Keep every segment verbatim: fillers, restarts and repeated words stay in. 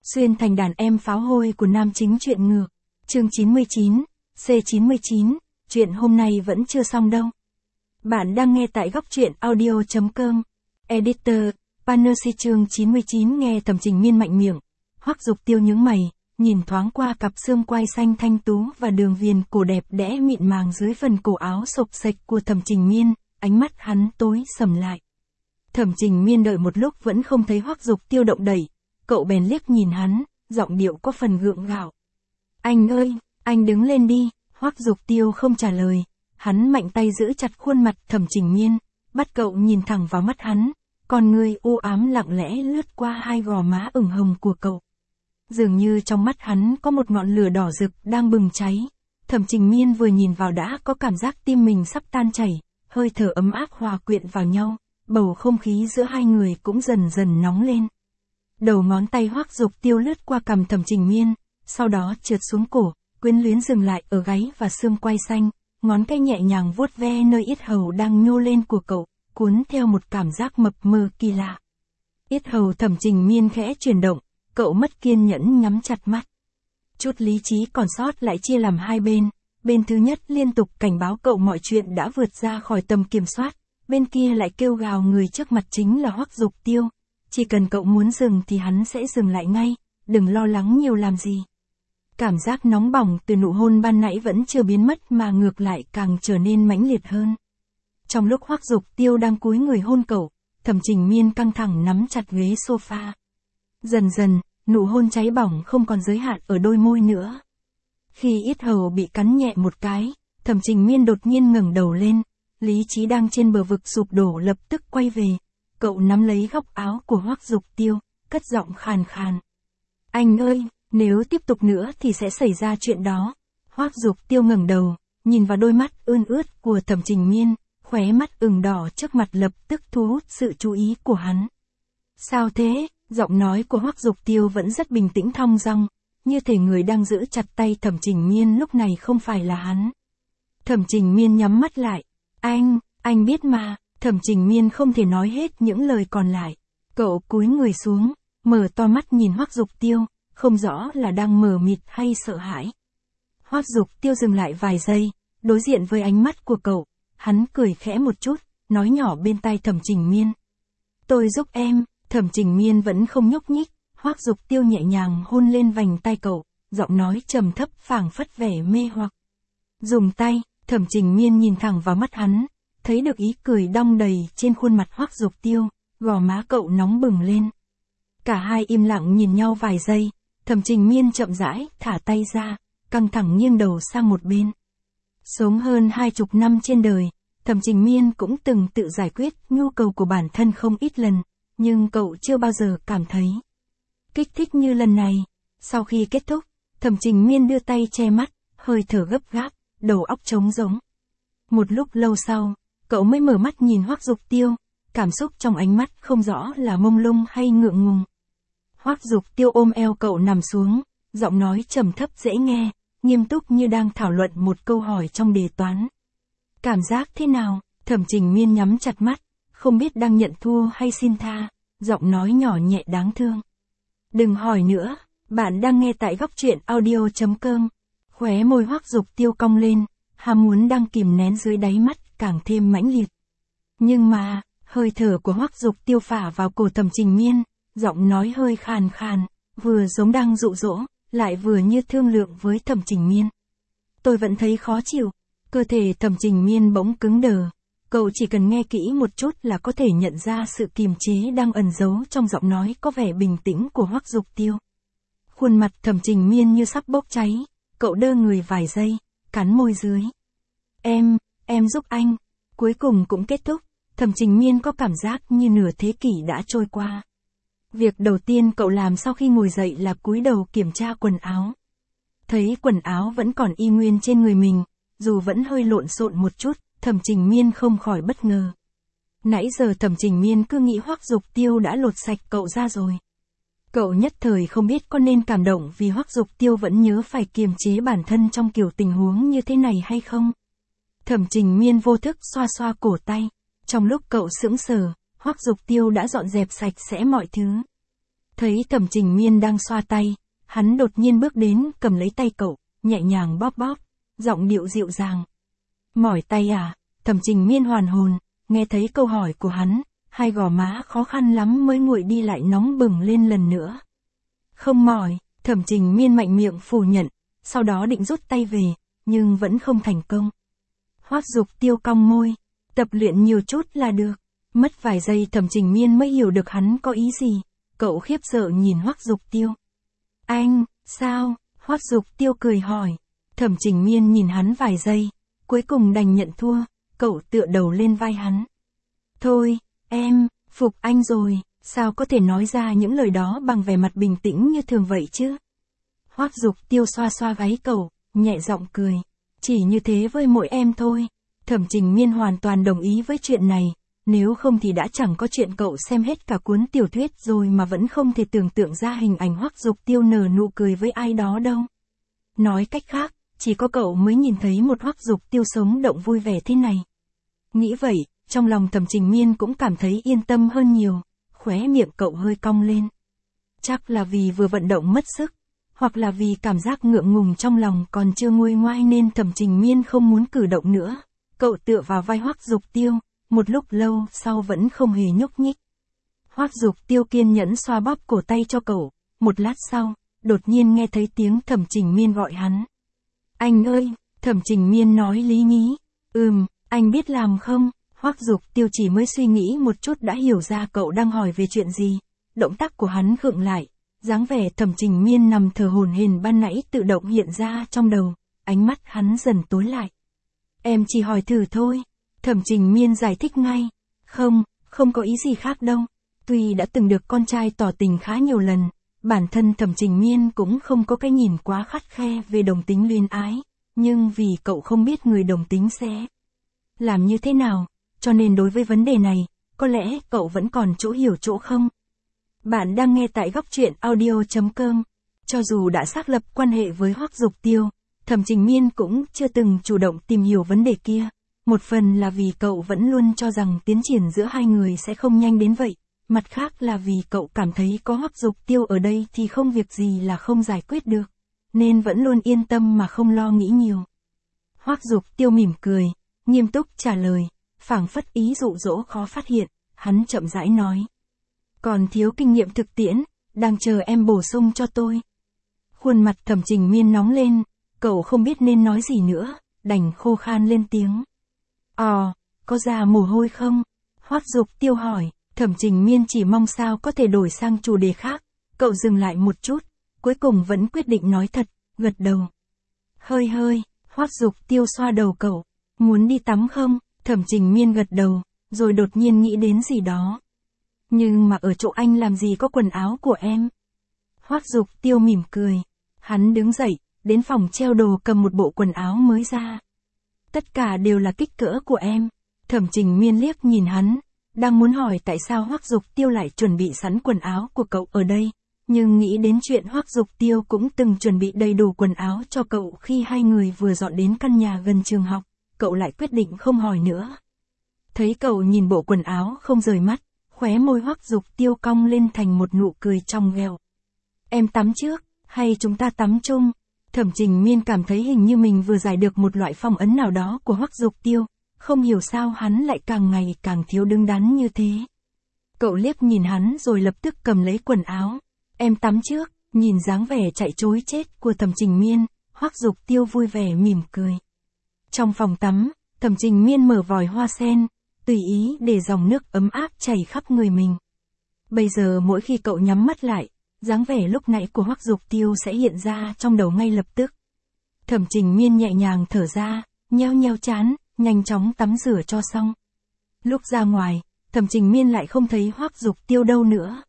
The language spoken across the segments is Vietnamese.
Xuyên thành đàn em pháo hôi của nam chính truyện ngược. Chương chín mươi chín, C chín mươi chín, chuyện hôm nay vẫn chưa xong đâu. Bạn đang nghe tại góc truyện audio chấm com. Editor, Panersi. Chương chín mươi chín. Nghe Thẩm Trình Miên mạnh miệng. Hoắc Dục Tiêu nhướng mày, nhìn thoáng qua cặp xương quai xanh thanh tú và đường viền cổ đẹp đẽ mịn màng dưới phần cổ áo xộc xệch của Thẩm Trình Miên, ánh mắt hắn tối sầm lại. Thẩm Trình Miên đợi một lúc vẫn không thấy Hoắc Dục Tiêu động đậy, cậu bèn liếc nhìn hắn, giọng điệu có phần gượng gạo. Anh ơi, anh đứng lên đi. Hoắc Dục Tiêu không trả lời, hắn mạnh tay giữ chặt khuôn mặt Thẩm Trình Miên, bắt cậu nhìn thẳng vào mắt hắn, con ngươi u ám lặng lẽ lướt qua hai gò má ửng hồng của cậu. Dường như trong mắt hắn có một ngọn lửa đỏ rực đang bừng cháy. Thẩm Trình Miên vừa nhìn vào đã có cảm giác tim mình sắp tan chảy, hơi thở ấm áp hòa quyện vào nhau, bầu không khí giữa hai người cũng dần dần nóng lên. Đầu ngón tay Hoắc Dục Tiêu lướt qua cằm Thẩm Trình Miên, sau đó trượt xuống cổ, quyến luyến dừng lại ở gáy và xương quai xanh, ngón tay nhẹ nhàng vuốt ve nơi yết hầu đang nhô lên của cậu, cuốn theo một cảm giác mập mờ kỳ lạ. Yết hầu Thẩm Trình Miên khẽ chuyển động, cậu mất kiên nhẫn nhắm chặt mắt. Chút lý trí còn sót lại chia làm hai bên, bên thứ nhất liên tục cảnh báo cậu mọi chuyện đã vượt ra khỏi tầm kiểm soát, bên kia lại kêu gào người trước mặt chính là Hoắc Dục Tiêu. Chỉ cần cậu muốn dừng thì hắn sẽ dừng lại ngay, đừng lo lắng nhiều làm gì. Cảm giác nóng bỏng từ nụ hôn ban nãy vẫn chưa biến mất mà ngược lại càng trở nên mãnh liệt hơn. Trong lúc Hoắc Dục Tiêu đang cúi người hôn cậu, Thẩm Trình Miên căng thẳng nắm chặt ghế sofa. Dần dần, nụ hôn cháy bỏng không còn giới hạn ở đôi môi nữa. Khi yết hầu bị cắn nhẹ một cái, Thẩm Trình Miên đột nhiên ngẩng đầu lên, lý trí đang trên bờ vực sụp đổ lập tức quay về. Cậu nắm lấy góc áo của Hoắc Dục Tiêu, cất giọng khàn khàn. Anh ơi, nếu tiếp tục nữa thì sẽ xảy ra chuyện đó. Hoắc Dục Tiêu ngẩng đầu, nhìn vào đôi mắt ươn ướt của Thẩm Trình Miên, khóe mắt ửng đỏ trước mặt lập tức thu hút sự chú ý của hắn. Sao thế? Giọng nói của Hoắc Dục Tiêu vẫn rất bình tĩnh thong dong, như thể người đang giữ chặt tay Thẩm Trình Miên lúc này không phải là hắn. Thẩm Trình Miên nhắm mắt lại. Anh, anh biết mà. Thẩm Trình Miên không thể nói hết những lời còn lại. Cậu cúi người xuống, mở to mắt nhìn Hoắc Dục Tiêu, không rõ là đang mờ mịt hay sợ hãi. Hoắc Dục Tiêu dừng lại vài giây, đối diện với ánh mắt của cậu, hắn cười khẽ một chút, nói nhỏ bên tai Thẩm Trình Miên. Tôi giúp em. Thẩm Trình Miên vẫn không nhúc nhích, Hoắc Dục Tiêu nhẹ nhàng hôn lên vành tai cậu, giọng nói trầm thấp phảng phất vẻ mê hoặc. Dùng tay. Thẩm Trình Miên nhìn thẳng vào mắt hắn, thấy được ý cười đong đầy trên khuôn mặt Hoắc Dục Tiêu, gò má cậu nóng bừng lên. Cả hai im lặng nhìn nhau vài giây, Thẩm Trình Miên chậm rãi thả tay ra, căng thẳng nghiêng đầu sang một bên. Sống hơn hai chục năm trên đời, Thẩm Trình Miên cũng từng tự giải quyết nhu cầu của bản thân không ít lần, nhưng cậu chưa bao giờ cảm thấy kích thích như lần này. Sau khi kết thúc, Thẩm Trình Miên đưa tay che mắt, hơi thở gấp gáp, đầu óc trống rỗng. Một lúc lâu sau, cậu mới mở mắt nhìn Hoắc Dục Tiêu, cảm xúc trong ánh mắt không rõ là mông lung hay ngượng ngùng. Hoắc Dục Tiêu ôm eo cậu nằm xuống, giọng nói trầm thấp dễ nghe, nghiêm túc như đang thảo luận một câu hỏi trong đề toán. Cảm giác thế nào? Thẩm Trình Miên nhắm chặt mắt, không biết đang nhận thua hay xin tha, giọng nói nhỏ nhẹ đáng thương. Đừng hỏi nữa, bạn đang nghe tại góc truyện audio chấm com. Khóe môi Hoắc Dục Tiêu cong lên, ham muốn đang kìm nén dưới đáy mắt càng thêm mãnh liệt. Nhưng mà, hơi thở của Hoắc Dục Tiêu phả vào cổ Thẩm Trình Miên, giọng nói hơi khàn khàn, vừa giống đang dụ dỗ, lại vừa như thương lượng với Thẩm Trình Miên. Tôi vẫn thấy khó chịu. Cơ thể Thẩm Trình Miên bỗng cứng đờ, cậu chỉ cần nghe kỹ một chút là có thể nhận ra sự kiềm chế đang ẩn giấu trong giọng nói có vẻ bình tĩnh của Hoắc Dục Tiêu. Khuôn mặt Thẩm Trình Miên như sắp bốc cháy, cậu đơ người vài giây, cắn môi dưới. Em, em giúp anh. Cuối cùng cũng kết thúc, Thẩm Trình Miên có cảm giác như nửa thế kỷ đã trôi qua. Việc đầu tiên cậu làm sau khi ngồi dậy là cúi đầu kiểm tra quần áo. Thấy quần áo vẫn còn y nguyên trên người mình, dù vẫn hơi lộn xộn một chút, Thẩm Trình Miên không khỏi bất ngờ. Nãy giờ Thẩm Trình Miên cứ nghĩ Hoắc Dục Tiêu đã lột sạch cậu ra rồi. Cậu nhất thời không biết có nên cảm động vì Hoắc Dục Tiêu vẫn nhớ phải kiềm chế bản thân trong kiểu tình huống như thế này hay không. Thẩm Trình Miên vô thức xoa xoa cổ tay. Trong lúc cậu sững sờ, Hoắc Dục Tiêu đã dọn dẹp sạch sẽ mọi thứ. Thấy Thẩm Trình Miên đang xoa tay, hắn đột nhiên bước đến cầm lấy tay cậu, nhẹ nhàng bóp bóp, giọng điệu dịu dàng. Mỏi tay à? Thẩm Trình Miên hoàn hồn, nghe thấy câu hỏi của hắn, hai gò má khó khăn lắm mới nguội đi lại nóng bừng lên lần nữa. Không mỏi, Thẩm Trình Miên mạnh miệng phủ nhận, sau đó định rút tay về, nhưng vẫn không thành công. Hoắc Dục Tiêu cong môi, tập luyện nhiều chút là được. Mất vài giây Thẩm Trình Miên mới hiểu được hắn có ý gì, cậu khiếp sợ nhìn Hoắc Dục Tiêu. Anh, sao? Hoắc Dục Tiêu cười hỏi. Thẩm Trình Miên nhìn hắn vài giây, cuối cùng đành nhận thua, cậu tựa đầu lên vai hắn. Thôi, em, phục anh rồi, sao có thể nói ra những lời đó bằng vẻ mặt bình tĩnh như thường vậy chứ? Hoắc Dục Tiêu xoa xoa gáy cậu, nhẹ giọng cười. Chỉ như thế với mỗi em thôi. Thẩm Trình Miên hoàn toàn đồng ý với chuyện này, nếu không thì đã chẳng có chuyện cậu xem hết cả cuốn tiểu thuyết rồi mà vẫn không thể tưởng tượng ra hình ảnh Hoắc Dục Tiêu nở nụ cười với ai đó đâu. Nói cách khác, chỉ có cậu mới nhìn thấy một Hoắc Dục Tiêu sống động vui vẻ thế này. Nghĩ vậy, trong lòng Thẩm Trình Miên cũng cảm thấy yên tâm hơn nhiều, khóe miệng cậu hơi cong lên. Chắc là vì vừa vận động mất sức, hoặc là vì cảm giác ngượng ngùng trong lòng còn chưa nguôi ngoai nên Thẩm Trình Miên không muốn cử động nữa. Cậu tựa vào vai Hoắc Dục Tiêu, một lúc lâu sau vẫn không hề nhúc nhích. Hoắc Dục Tiêu kiên nhẫn xoa bóp cổ tay cho cậu, một lát sau, đột nhiên nghe thấy tiếng Thẩm Trình Miên gọi hắn. Anh ơi, Thẩm Trình Miên nói lý nhí. Ừm, anh biết làm không? Hoắc Dục Tiêu chỉ mới suy nghĩ một chút đã hiểu ra cậu đang hỏi về chuyện gì. Động tác của hắn khựng lại, dáng vẻ Thẩm Trình Miên nằm thờ hổn hển ban nãy tự động hiện ra trong đầu, ánh mắt hắn dần tối lại. Em chỉ hỏi thử thôi. Thẩm Trình Miên giải thích ngay. Không, không có ý gì khác đâu. Tuy đã từng được con trai tỏ tình khá nhiều lần, bản thân Thẩm Trình Miên cũng không có cái nhìn quá khắt khe về đồng tính luyến ái, nhưng vì cậu không biết người đồng tính sẽ làm như thế nào, cho nên đối với vấn đề này, có lẽ cậu vẫn còn chỗ hiểu chỗ không. Bạn đang nghe tại góc truyện audio chấm com. Cho dù đã xác lập quan hệ với Hoắc Dục Tiêu, Thẩm Trình Miên cũng chưa từng chủ động tìm hiểu vấn đề kia. Một phần là vì cậu vẫn luôn cho rằng tiến triển giữa hai người sẽ không nhanh đến vậy. Mặt khác là vì cậu cảm thấy có Hoắc Dục Tiêu ở đây thì không việc gì là không giải quyết được. Nên vẫn luôn yên tâm mà không lo nghĩ nhiều. Hoắc Dục Tiêu mỉm cười, nghiêm túc trả lời, phảng phất ý dụ dỗ khó phát hiện, hắn chậm rãi nói. Còn thiếu kinh nghiệm thực tiễn, đang chờ em bổ sung cho tôi. Khuôn mặt Thẩm Trình Miên nóng lên, cậu không biết nên nói gì nữa, đành khô khan lên tiếng. Ồ, có ra mồ hôi không? Hoắc Dục Tiêu hỏi. Thẩm Trình Miên chỉ mong sao có thể đổi sang chủ đề khác, cậu dừng lại một chút, cuối cùng vẫn quyết định nói thật, gật đầu. Hơi hơi, Hoắc Dục Tiêu xoa đầu cậu, muốn đi tắm không? Thẩm Trình Miên gật đầu, rồi đột nhiên nghĩ đến gì đó. Nhưng mà ở chỗ anh làm gì có quần áo của em? Hoắc Dục Tiêu mỉm cười, hắn đứng dậy, đến phòng treo đồ cầm một bộ quần áo mới ra. Tất cả đều là kích cỡ của em. Thẩm Trình Miên liếc nhìn hắn, đang muốn hỏi tại sao Hoắc Dục Tiêu lại chuẩn bị sẵn quần áo của cậu ở đây, nhưng nghĩ đến chuyện Hoắc Dục Tiêu cũng từng chuẩn bị đầy đủ quần áo cho cậu khi hai người vừa dọn đến căn nhà gần trường học, cậu lại quyết định không hỏi nữa. Thấy cậu nhìn bộ quần áo không rời mắt, khóe môi Hoắc Dục Tiêu cong lên thành một nụ cười trong ghẹo. Em tắm trước, hay chúng ta tắm chung? Thẩm Trình Miên cảm thấy hình như mình vừa giải được một loại phong ấn nào đó của Hoắc Dục Tiêu, không hiểu sao hắn lại càng ngày càng thiếu đứng đắn như thế. Cậu liếc nhìn hắn rồi lập tức cầm lấy quần áo. Em tắm trước, nhìn dáng vẻ chạy trối chết của Thẩm Trình Miên, Hoắc Dục Tiêu vui vẻ mỉm cười. Trong phòng tắm, Thẩm Trình Miên mở vòi hoa sen, tùy ý để dòng nước ấm áp chảy khắp người mình. Bây giờ mỗi khi cậu nhắm mắt lại, dáng vẻ lúc nãy của Hoắc Dục Tiêu sẽ hiện ra trong đầu ngay lập tức. Thẩm Trình Miên nhẹ nhàng thở ra, nheo nheo trán, nhanh chóng tắm rửa cho xong. Lúc ra ngoài, Thẩm Trình Miên lại không thấy Hoắc Dục Tiêu đâu nữa.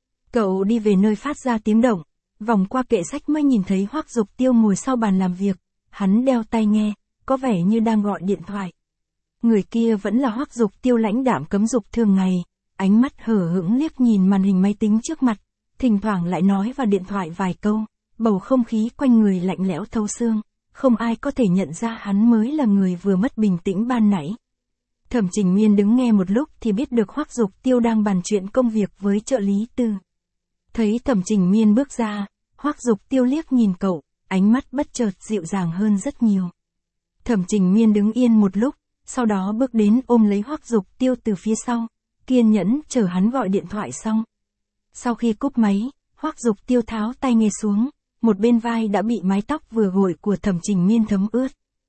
Cậu đi về nơi phát ra tiếng động, vòng qua kệ sách mới nhìn thấy Hoắc Dục Tiêu ngồi sau bàn làm việc, hắn đeo tai nghe, có vẻ như đang gọi điện thoại. Người kia vẫn là Hoắc Dục Tiêu lãnh đạm cấm dục thường ngày, ánh mắt hờ hững liếc nhìn màn hình máy tính trước mặt, thỉnh thoảng lại nói vào điện thoại vài câu, bầu không khí quanh người lạnh lẽo thấu xương, không ai có thể nhận ra hắn mới là người vừa mất bình tĩnh ban nãy. Thẩm Trình Miên đứng nghe một lúc thì biết được Hoắc Dục Tiêu đang bàn chuyện công việc với trợ lý Từ. Thấy Thẩm Trình Miên bước ra, Hoắc Dục Tiêu liếc nhìn cậu, ánh mắt bất chợt dịu dàng hơn rất nhiều. Thẩm Trình Miên đứng yên một lúc, sau đó bước đến ôm lấy Hoắc Dục Tiêu từ phía sau, kiên nhẫn chờ hắn gọi điện thoại xong. Sau khi cúp máy, Hoắc Dục Tiêu tháo tai nghe xuống, một bên vai đã bị mái tóc vừa gội của Thẩm Trình Miên thấm ướt.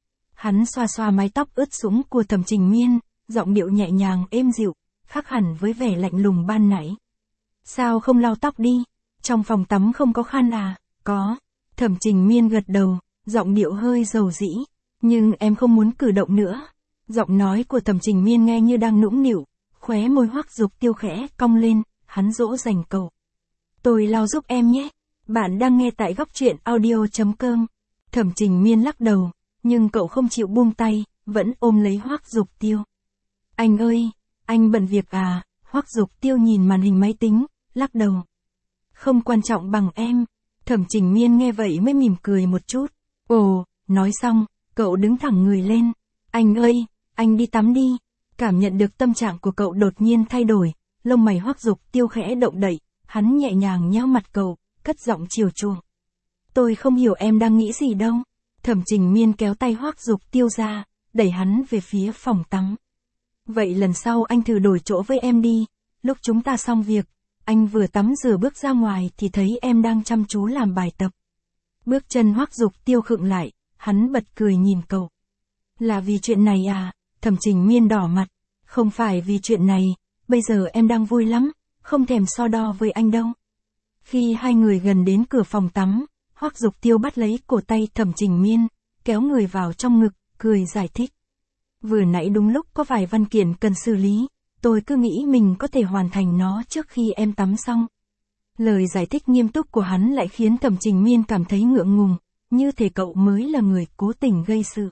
Hắn xoa xoa mái tóc ướt sũng của Thẩm Trình Miên, giọng điệu nhẹ nhàng êm dịu, khác hẳn với vẻ lạnh lùng ban nãy. Sao không lau tóc đi? Trong phòng tắm không có khăn à? Có. Thẩm Trình Miên gật đầu, giọng điệu hơi dầu dĩ. Nhưng em không muốn cử động nữa. Giọng nói của Thẩm Trình Miên nghe như đang nũng nịu, khóe môi Hoắc Dục Tiêu khẽ cong lên, hắn dỗ dành cậu. Tôi lau giúp em nhé. Bạn đang nghe tại góc truyện audio chấm com. Thẩm Trình Miên lắc đầu, nhưng cậu không chịu buông tay, vẫn ôm lấy Hoắc Dục Tiêu. Anh ơi, anh bận việc à? Hoắc Dục Tiêu nhìn màn hình máy tính, lắc đầu. Không quan trọng bằng em. Thẩm Trình Miên nghe vậy mới mỉm cười một chút. Ồ, nói xong, cậu đứng thẳng người lên. Anh ơi, anh đi tắm đi. Cảm nhận được tâm trạng của cậu đột nhiên thay đổi, lông mày Hoắc Dục Tiêu khẽ động đậy, hắn nhẹ nhàng nhéo mặt cậu, cất giọng chiều chuộng. Tôi không hiểu em đang nghĩ gì đâu. Thẩm Trình Miên kéo tay Hoắc Dục Tiêu ra, đẩy hắn về phía phòng tắm. Vậy lần sau anh thử đổi chỗ với em đi. Lúc chúng ta xong việc, anh vừa tắm rửa bước ra ngoài thì thấy em đang chăm chú làm bài tập. Bước chân Hoắc Dục Tiêu khựng lại, hắn bật cười nhìn cậu. Là vì chuyện này à? Thẩm Trình Miên đỏ mặt. Không phải vì chuyện này, bây giờ em đang vui lắm, không thèm so đo với anh đâu. Khi hai người gần đến cửa phòng tắm, Hoắc Dục Tiêu bắt lấy cổ tay Thẩm Trình Miên, kéo người vào trong ngực, cười giải thích. Vừa nãy đúng lúc có vài văn kiện cần xử lý, tôi cứ nghĩ mình có thể hoàn thành nó trước khi em tắm xong. Lời giải thích nghiêm túc của hắn lại khiến Thẩm Trình Miên cảm thấy ngượng ngùng, như thể cậu mới là người cố tình gây sự.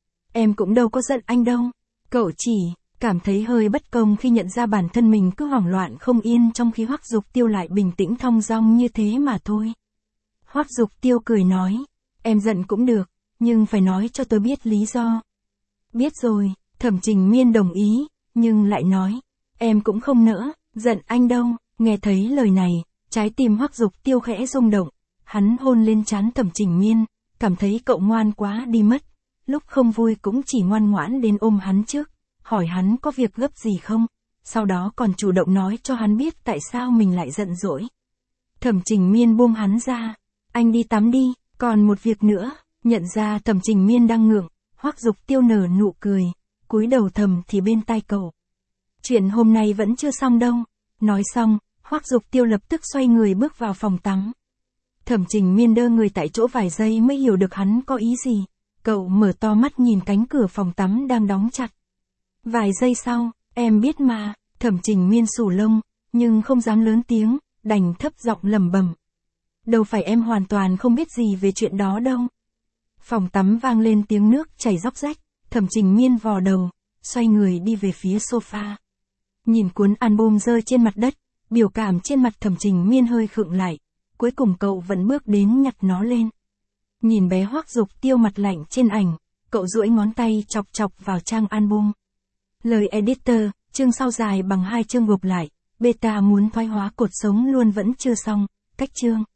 Em cũng đâu có giận anh đâu, cậu chỉ cảm thấy hơi bất công khi nhận ra bản thân mình cứ hoảng loạn không yên trong khi Hoắc Dục Tiêu lại bình tĩnh thong dong như thế mà thôi. Hoắc Dục Tiêu cười nói, em giận cũng được, nhưng phải nói cho tôi biết lý do. Biết rồi, Thẩm Trình Miên đồng ý, nhưng lại nói, em cũng không nỡ giận anh đâu. Nghe thấy lời này, trái tim Hoắc Dục Tiêu khẽ rung động, hắn hôn lên trán Thẩm Trình Miên, cảm thấy cậu ngoan quá đi mất, lúc không vui cũng chỉ ngoan ngoãn đến ôm hắn trước, hỏi hắn có việc gấp gì không, sau đó còn chủ động nói cho hắn biết tại sao mình lại giận dỗi. Thẩm Trình Miên buông hắn ra, anh đi tắm đi, còn một việc nữa. Nhận ra Thẩm Trình Miên đang ngượng, Hoắc Dục Tiêu nở nụ cười, cúi đầu thầm thì bên tai cậu. Chuyện hôm nay vẫn chưa xong đâu. Nói xong, Hoắc Dục Tiêu lập tức xoay người bước vào phòng tắm. Thẩm Trình Miên đơ người tại chỗ vài giây mới hiểu được hắn có ý gì. Cậu mở to mắt nhìn cánh cửa phòng tắm đang đóng chặt. Vài giây sau, em biết mà. Thẩm Trình Miên sù lông, nhưng không dám lớn tiếng, đành thấp giọng lẩm bẩm. Đâu phải em hoàn toàn không biết gì về chuyện đó đâu. Phòng tắm vang lên tiếng nước chảy róc rách, Thẩm Trình Miên vò đầu, xoay người đi về phía sofa. Nhìn cuốn album rơi trên mặt đất, biểu cảm trên mặt Thẩm Trình Miên hơi khựng lại, cuối cùng cậu vẫn bước đến nhặt nó lên. Nhìn bé Hoắc Dục Tiêu mặt lạnh trên ảnh, cậu duỗi ngón tay chọc chọc vào trang album. Lời editor, chương sau dài bằng hai chương gộp lại, beta muốn thoái hóa cột sống luôn vẫn chưa xong, cách chương.